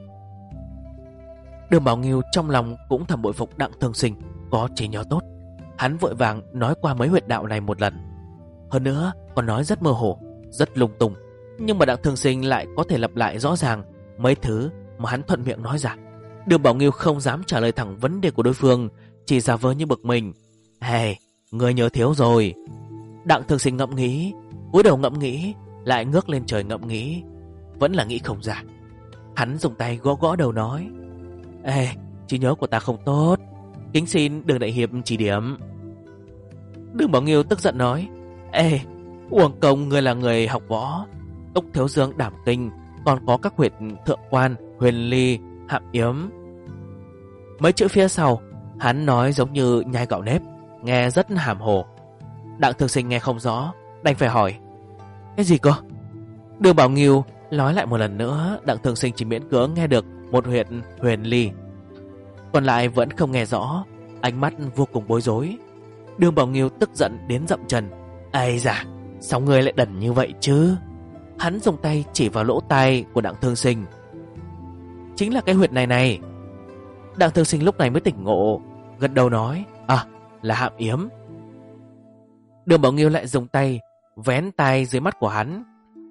Đường Bảo Nghiêu trong lòng cũng thầm bội phục Đặng Thương Sinh có trí nhớ tốt. Hắn vội vàng nói qua mấy huyệt đạo này một lần, hơn nữa còn nói rất mơ hồ, rất lung tung. Nhưng mà Đặng Thương Sinh lại có thể lặp lại rõ ràng mấy thứ mà hắn thuận miệng nói ra. Đường Bảo Nghiêu không dám trả lời thẳng vấn đề của đối phương, chỉ giả vờ như bực mình. Hey, người nhớ thiếu rồi. Đặng Thương Sinh ngẫm nghĩ, cúi đầu ngẫm nghĩ, lại ngước lên trời ngẫm nghĩ, vẫn là nghĩ không ra. Hắn dùng tay gõ gõ đầu nói. Ê, trí nhớ của ta không tốt, kính xin Đường đại hiệp chỉ điểm. Đường Bảo Nghiêu tức giận nói. Ê, uổng công ngươi là người học võ, Úc Thiếu Dương Đảm Kinh, còn có các huyệt Thượng Quan, Huyền Ly, Hạm Yếm. Mấy chữ phía sau hắn nói giống như nhai gạo nếp, nghe rất hàm hồ. Đặng Thương Sinh nghe không rõ, đành phải hỏi. Cái gì cơ? Đường Bảo Nghiêu nói lại một lần nữa. Đặng Thương Sinh chỉ miễn cưỡng nghe được một huyệt Huyền Ly, còn lại vẫn không nghe rõ, ánh mắt vô cùng bối rối. Đường Bảo Nghiêu tức giận đến dậm chân. Ây da, sao ngươi lại đần như vậy chứ? Hắn dùng tay chỉ vào lỗ tai của Đặng Thương Sinh. Chính là cái huyệt này. Đặng Thương Sinh lúc này mới tỉnh ngộ, gật đầu nói. À, là Hạm Yếm. Đường Bảo Nghiêu lại dùng tay vén tai dưới mắt của hắn.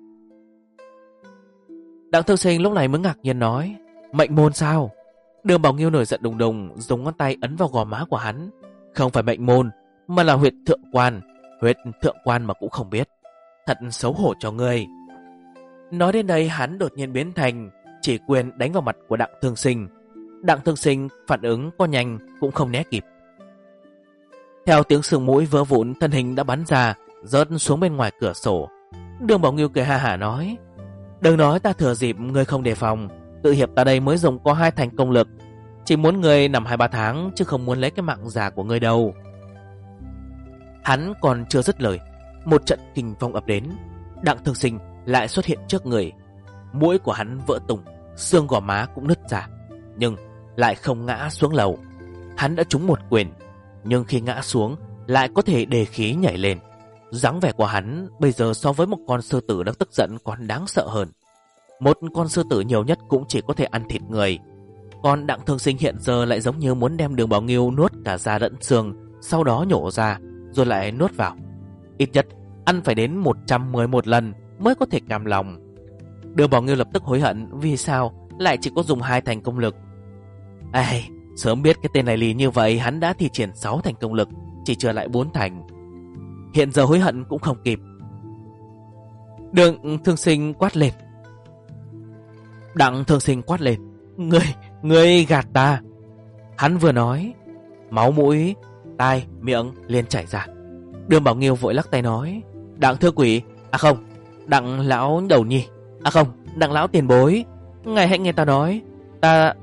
Đặng Thương Sinh lúc này mới ngạc nhiên nói. Mệnh môn sao? Đường Bảo Nghiêu nổi giận đùng đùng, dùng ngón tay ấn vào gò má của hắn. Không phải mệnh môn, mà là huyệt Thượng Quan. Huyệt Thượng Quan mà cũng không biết, thật xấu hổ cho ngươi. Nói đến đây hắn đột nhiên biến thành chỉ quyền đánh vào mặt của Đặng Thương Sinh. Đặng Thương Sinh phản ứng có nhanh cũng không né kịp. Theo tiếng sừng mũi vỡ vụn, thân hình đã bắn ra, rớt xuống bên ngoài cửa sổ. Đường Bảo Nghiêu cười ha hả nói. Đừng nói ta thừa dịp ngươi không đề phòng, tự hiệp ta đây mới dùng có 2 thành công lực, chỉ muốn ngươi nằm 2-3 tháng, chứ không muốn lấy cái mạng già của ngươi đâu. Hắn còn chưa dứt lời, một trận kình phong ập đến. Đặng Thương Sinh lại xuất hiện trước người. Mũi của hắn vỡ tung, xương gò má cũng nứt ra, nhưng lại không ngã xuống lầu. Hắn đã trúng một quyền, nhưng khi ngã xuống lại có thể đề khí nhảy lên. Dáng vẻ của hắn bây giờ so với một con sư tử đang tức giận còn đáng sợ hơn. Một con sư tử nhiều nhất cũng chỉ có thể ăn thịt người, còn Đặng Thương Sinh hiện giờ lại giống như muốn đem Đường Bảo Nghiêu nuốt cả da lẫn xương, sau đó nhổ ra rồi lại nuốt vào. Ít nhất ăn phải đến 111 lần mới có thể cam lòng. Đường Bảo Nghiêu lập tức hối hận vì sao lại chỉ có dùng 2 thành công lực. Ai, sớm biết cái tên này lì như vậy, hắn đã thi triển 6 thành công lực, chỉ chưa lại 4 thành. Hiện giờ hối hận cũng không kịp. Đường Thương Sinh quát lên. Đặng Thương Sinh quát lên. Ngươi gạt ta. Hắn vừa nói, máu mũi, tai, miệng liền chảy ra. Đường Bảo Nghiêu vội lắc tay nói, Đặng thưa quỷ, à không, Đặng lão đầu nhi, à không, Đặng lão tiền bối, ngài hãy nghe ta nói. Ta.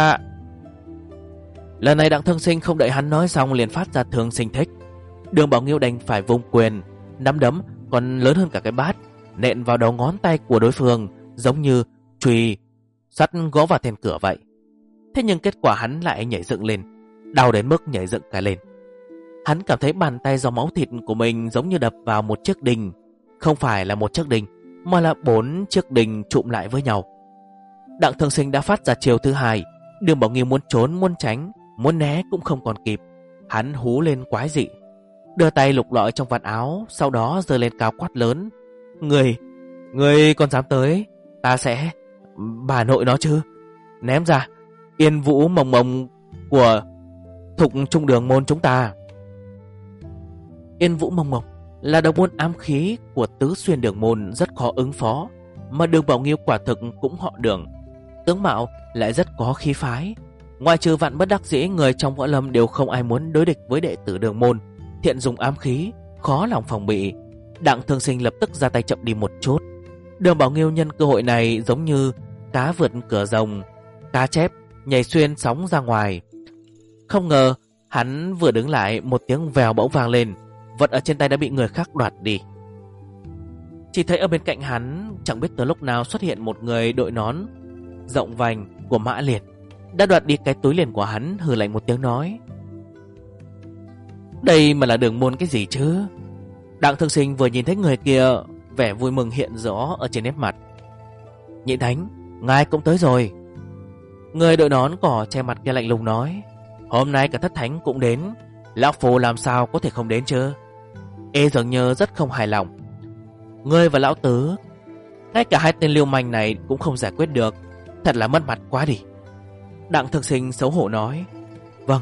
Lần này Đặng Thương Sinh không đợi hắn nói xong liền phát ra Thương Sinh thích. Đường Bảo Nghiêu đành phải vung quyền, nắm đấm còn lớn hơn cả cái bát, nện vào đầu ngón tay của đối phương, giống như chùy sắt gõ vào then cửa vậy. Thế nhưng kết quả hắn lại nhảy dựng lên, đau đến mức nhảy dựng cả lên. Hắn cảm thấy bàn tay do máu thịt của mình giống như đập vào một chiếc đinh. Không phải là một chiếc đinh, mà là 4 chiếc đinh trụm lại với nhau. Đặng Thương Sinh đã phát ra chiêu thứ 2. Đường Bảo Nghiêu muốn trốn, muốn tránh, muốn né cũng không còn kịp. Hắn hú lên quái dị, đưa tay lục lọi trong vạt áo, sau đó giơ lên cao quát lớn, Người còn dám tới, ta sẽ bà nội nó chứ. Ném ra Yên Vũ Mồng Mồng của Thục Trung Đường môn chúng ta. Yên Vũ Mồng Mồng là đồng môn ám khí của Tứ Xuyên Đường môn, rất khó ứng phó, mà Đường Bảo Nghiêu quả thực cũng họ Đường, tướng mạo lại rất có khí phái. Ngoài trừ vạn bất đắc dĩ, người trong võ lâm đều không ai muốn đối địch với đệ tử Đường môn. Thiện dùng ám khí, khó lòng phòng bị. Đặng Thương Sinh lập tức ra tay chậm đi một chút. Đường Bảo Nghiêu nhân cơ hội này giống như cá vượt cửa rồng, cá chép nhảy xuyên sóng ra ngoài. Không ngờ hắn vừa đứng lại, một tiếng vèo bỗng vang lên, vật ở trên tay đã bị người khác đoạt đi. Chỉ thấy ở bên cạnh hắn, chẳng biết từ lúc nào xuất hiện một người đội nón rộng vành của Mã Liệt, đã đoạt đi cái túi liền của hắn, hừ lạnh một tiếng nói, đây mà là Đường môn cái gì chứ? Đặng Thương Sinh vừa nhìn thấy người kia, vẻ vui mừng hiện rõ ở trên nét mặt. Nhị Thánh, ngài cũng tới rồi. Người đội nón cỏ che mặt kia lạnh lùng nói, hôm nay cả Thất Thánh cũng đến, lão phu làm sao có thể không đến chứ? Ê dường như rất không hài lòng. Ngươi và lão tứ, ngay cả 2 tên lưu manh này cũng không giải quyết được, thật là mất mặt quá đi. Đặng Thương Sinh xấu hổ nói, vâng.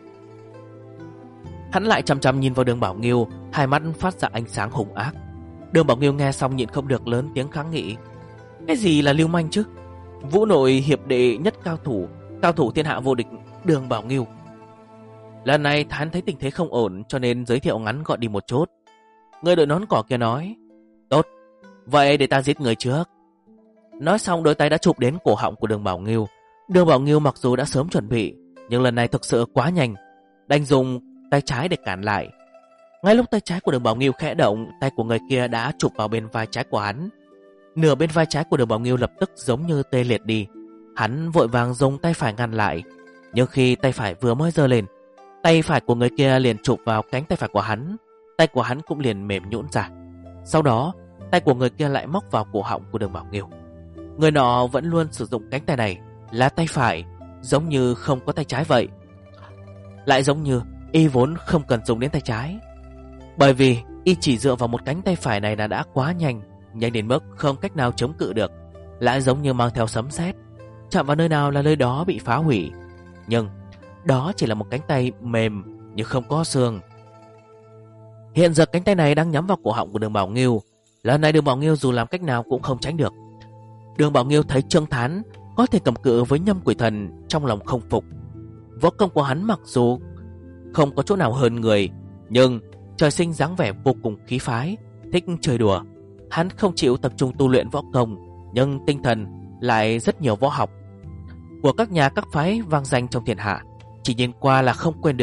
Hắn lại chăm chăm nhìn vào Đường Bảo Nghiêu, hai mắt phát ra ánh sáng hung ác. Đường Bảo Nghiêu nghe xong nhịn không được lớn tiếng kháng nghị, cái gì là lưu manh chứ? Vũ nội hiệp đệ nhất cao thủ thiên hạ vô địch Đường Bảo Nghiêu. Lần này hắn thấy tình thế không ổn, cho nên giới thiệu ngắn gọn đi một chút. Người đội nón cỏ kia nói, tốt, vậy để ta giết người trước. Nói xong đôi tay đã chụp đến cổ họng của Đường Bảo Nghiêu. Đường Bảo Nghiêu mặc dù đã sớm chuẩn bị, nhưng lần này thực sự quá nhanh, đành dùng tay trái để cản lại. Ngay lúc tay trái của Đường Bảo Nghiêu khẽ động, tay của người kia đã chụp vào bên vai trái của hắn. Nửa bên vai trái của Đường Bảo Nghiêu lập tức giống như tê liệt đi. Hắn vội vàng dùng tay phải ngăn lại, nhưng khi tay phải vừa mới giơ lên, tay phải của người kia liền chụp vào cánh tay phải của hắn. Tay của hắn cũng liền mềm nhũn ra. Sau đó tay của người kia lại móc vào cổ họng của Đường Bảo Nghiêu. Người nọ vẫn luôn sử dụng cánh tay này là tay phải, giống như không có tay trái vậy. Lại giống như y vốn không cần dùng đến tay trái, bởi vì y chỉ dựa vào một cánh tay phải này là đã quá nhanh đến mức không cách nào chống cự được. Lại giống như mang theo sấm sét, chạm vào nơi nào là nơi đó bị phá hủy. Nhưng đó chỉ là một cánh tay mềm nhưng không có xương. Hiện giờ cánh tay này đang nhắm vào cổ họng của Đường Bảo Nghiêu. Lần này Đường Bảo Nghiêu dù làm cách nào cũng không tránh được. Đường Bảo Nghiêu thấy Trương Thán có thể cầm cự với Nhâm Quỷ Thần, trong lòng không phục. Võ công của hắn mặc dù không có chỗ nào hơn người, nhưng trời sinh dáng vẻ vô cùng khí phái, thích chơi đùa. Hắn không chịu tập trung tu luyện võ công, nhưng tinh thần lại rất nhiều võ học của các nhà các phái vang danh trong thiên hạ, chỉ nhìn qua là không quên được.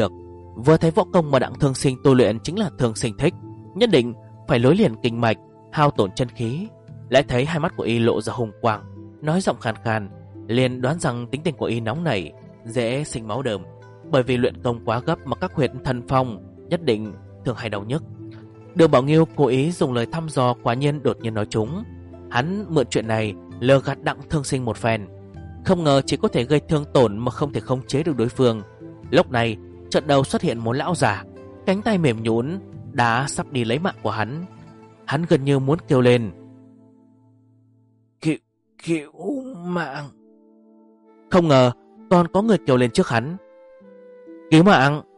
Vừa thấy võ công mà Đặng Thương Sinh tu luyện chính là Thương Sinh thích, nhất định phải lối liền kinh mạch, hao tổn chân khí. Lại thấy hai mắt của y lộ ra hùng quang, nói giọng khàn khàn, liền đoán rằng tính tình của y nóng nảy, dễ sinh máu đờm. Bởi vì luyện công quá gấp mà các huyệt thần phong nhất định thường hay đau nhức. Đường Bảo Nghiêu cố ý dùng lời thăm dò, quả nhiên đột nhiên nói trúng. Hắn mượn chuyện này lừa gạt Đặng Thương Sinh một phen, không ngờ chỉ có thể gây thương tổn mà không thể khống chế được đối phương. Lúc này trận đầu xuất hiện một lão già, cánh tay mềm nhũn đã sắp đi lấy mạng của hắn. Hắn gần như muốn kêu lên cứu mạng. Không ngờ còn có người kêu lên trước hắn. Cứu mạng.